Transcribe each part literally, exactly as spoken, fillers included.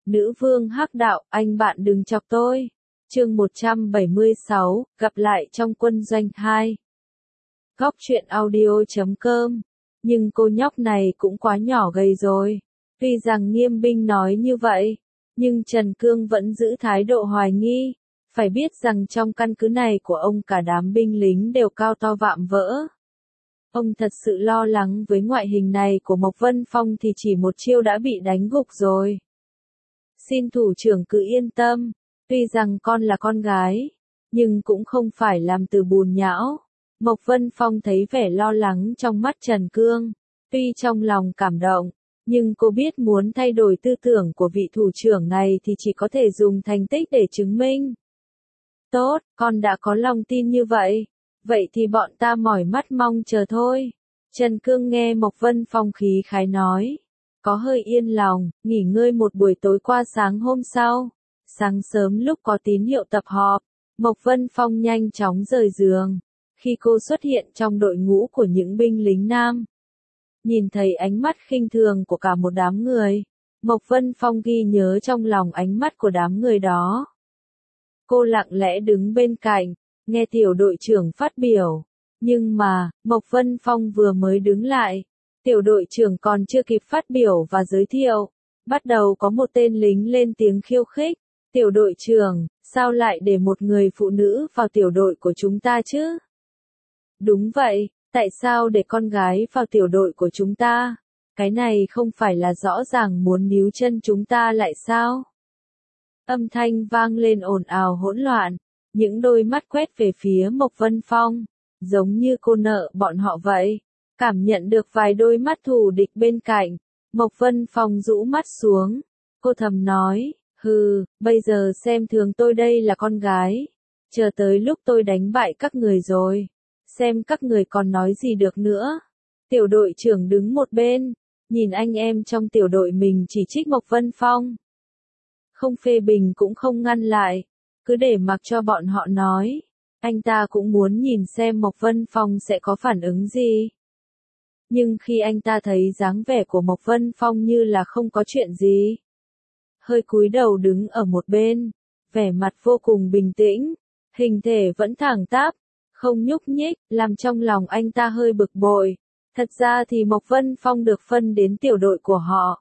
Nữ vương hắc đạo, anh bạn đừng chọc tôi. Chương một trăm bảy mươi sáu, gặp lại trong quân doanh hai. Góc truyện audio chấm com. Nhưng cô nhóc này cũng quá nhỏ gầy rồi. Tuy rằng Nghiêm binh nói như vậy, nhưng Trần Cương vẫn giữ thái độ hoài nghi. Phải biết rằng trong căn cứ này của ông cả đám binh lính đều cao to vạm vỡ. Ông thật sự lo lắng với ngoại hình này của Mộc Vân Phong thì chỉ một chiêu đã bị đánh gục rồi. Xin thủ trưởng cứ yên tâm, tuy rằng con là con gái, nhưng cũng không phải làm từ bùn nhão. Mộc Vân Phong thấy vẻ lo lắng trong mắt Trần Cương, tuy trong lòng cảm động, nhưng cô biết muốn thay đổi tư tưởng của vị thủ trưởng này thì chỉ có thể dùng thành tích để chứng minh. Tốt, con đã có lòng tin như vậy, vậy thì bọn ta mỏi mắt mong chờ thôi. Trần Cương nghe Mộc Vân Phong khí khái nói, có hơi yên lòng, nghỉ ngơi một buổi tối qua sáng hôm sau. Sáng sớm lúc có tín hiệu tập họp, Mộc Vân Phong nhanh chóng rời giường. Khi cô xuất hiện trong đội ngũ của những binh lính nam, nhìn thấy ánh mắt khinh thường của cả một đám người, Mộc Vân Phong ghi nhớ trong lòng ánh mắt của đám người đó. Cô lặng lẽ đứng bên cạnh, nghe tiểu đội trưởng phát biểu. Nhưng mà, Mộc Vân Phong vừa mới đứng lại, tiểu đội trưởng còn chưa kịp phát biểu và giới thiệu, bắt đầu có một tên lính lên tiếng khiêu khích. Tiểu đội trưởng, sao lại để một người phụ nữ vào tiểu đội của chúng ta chứ? Đúng vậy, tại sao để con gái vào tiểu đội của chúng ta? Cái này không phải là rõ ràng muốn níu chân chúng ta lại sao? Âm thanh vang lên ồn ào hỗn loạn, những đôi mắt quét về phía Mộc Vân Phong, giống như cô nợ bọn họ vậy. Cảm nhận được vài đôi mắt thù địch bên cạnh, Mộc Vân Phong rũ mắt xuống, cô thầm nói, hừ, bây giờ xem thường tôi đây là con gái, chờ tới lúc tôi đánh bại các người rồi, xem các người còn nói gì được nữa. Tiểu đội trưởng đứng một bên, nhìn anh em trong tiểu đội mình chỉ trích Mộc Vân Phong. Không phê bình cũng không ngăn lại, cứ để mặc cho bọn họ nói. Anh ta cũng muốn nhìn xem Mộc Vân Phong sẽ có phản ứng gì. Nhưng khi anh ta thấy dáng vẻ của Mộc Vân Phong như là không có chuyện gì, hơi cúi đầu đứng ở một bên, vẻ mặt vô cùng bình tĩnh, hình thể vẫn thẳng tắp, không nhúc nhích, làm trong lòng anh ta hơi bực bội. Thật ra thì Mộc Vân Phong được phân đến tiểu đội của họ.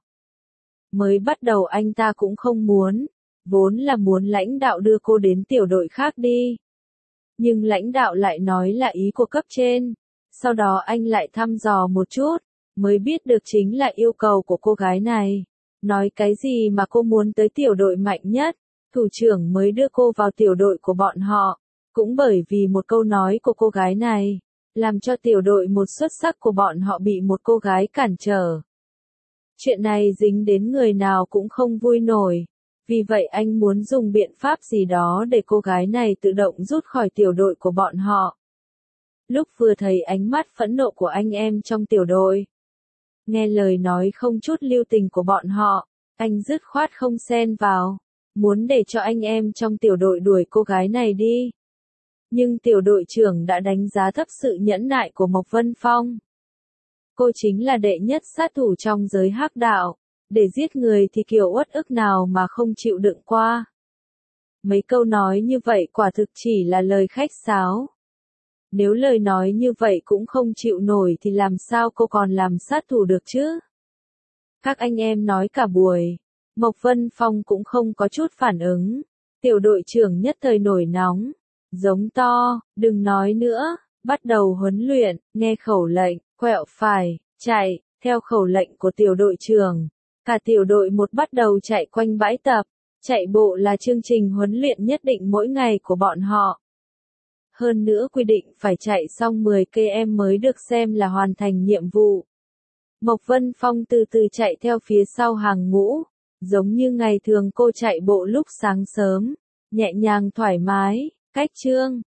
Mới bắt đầu anh ta cũng không muốn, vốn là muốn lãnh đạo đưa cô đến tiểu đội khác đi. Nhưng lãnh đạo lại nói là ý của cấp trên, sau đó anh lại thăm dò một chút, mới biết được chính là yêu cầu của cô gái này. Nói cái gì mà cô muốn tới tiểu đội mạnh nhất, thủ trưởng mới đưa cô vào tiểu đội của bọn họ, cũng bởi vì một câu nói của cô gái này, làm cho tiểu đội một xuất sắc của bọn họ bị một cô gái cản trở. Chuyện này dính đến người nào cũng không vui nổi, vì vậy anh muốn dùng biện pháp gì đó để cô gái này tự động rút khỏi tiểu đội của bọn họ. Lúc vừa thấy ánh mắt phẫn nộ của anh em trong tiểu đội, nghe lời nói không chút lưu tình của bọn họ, anh dứt khoát không xen vào, muốn để cho anh em trong tiểu đội đuổi cô gái này đi. Nhưng tiểu đội trưởng đã đánh giá thấp sự nhẫn nại của Mộc Vân Phong. Cô chính là đệ nhất sát thủ trong giới hắc đạo, để giết người thì kiểu uất ức nào mà không chịu đựng qua. Mấy câu nói như vậy quả thực chỉ là lời khách sáo. Nếu lời nói như vậy cũng không chịu nổi thì làm sao cô còn làm sát thủ được chứ? Các anh em nói cả buổi, Mộc Vân Phong cũng không có chút phản ứng. Tiểu đội trưởng nhất thời nổi nóng, giống to, đừng nói nữa, bắt đầu huấn luyện, nghe khẩu lệnh, quẹo phải, chạy, theo khẩu lệnh của tiểu đội trưởng. Cả tiểu đội một bắt đầu chạy quanh bãi tập, chạy bộ là chương trình huấn luyện nhất định mỗi ngày của bọn họ. Hơn nữa quy định phải chạy xong mười ki lô mét mới được xem là hoàn thành nhiệm vụ. Mộc Vân Phong từ từ chạy theo phía sau hàng ngũ, giống như ngày thường cô chạy bộ lúc sáng sớm, nhẹ nhàng thoải mái, cách chương,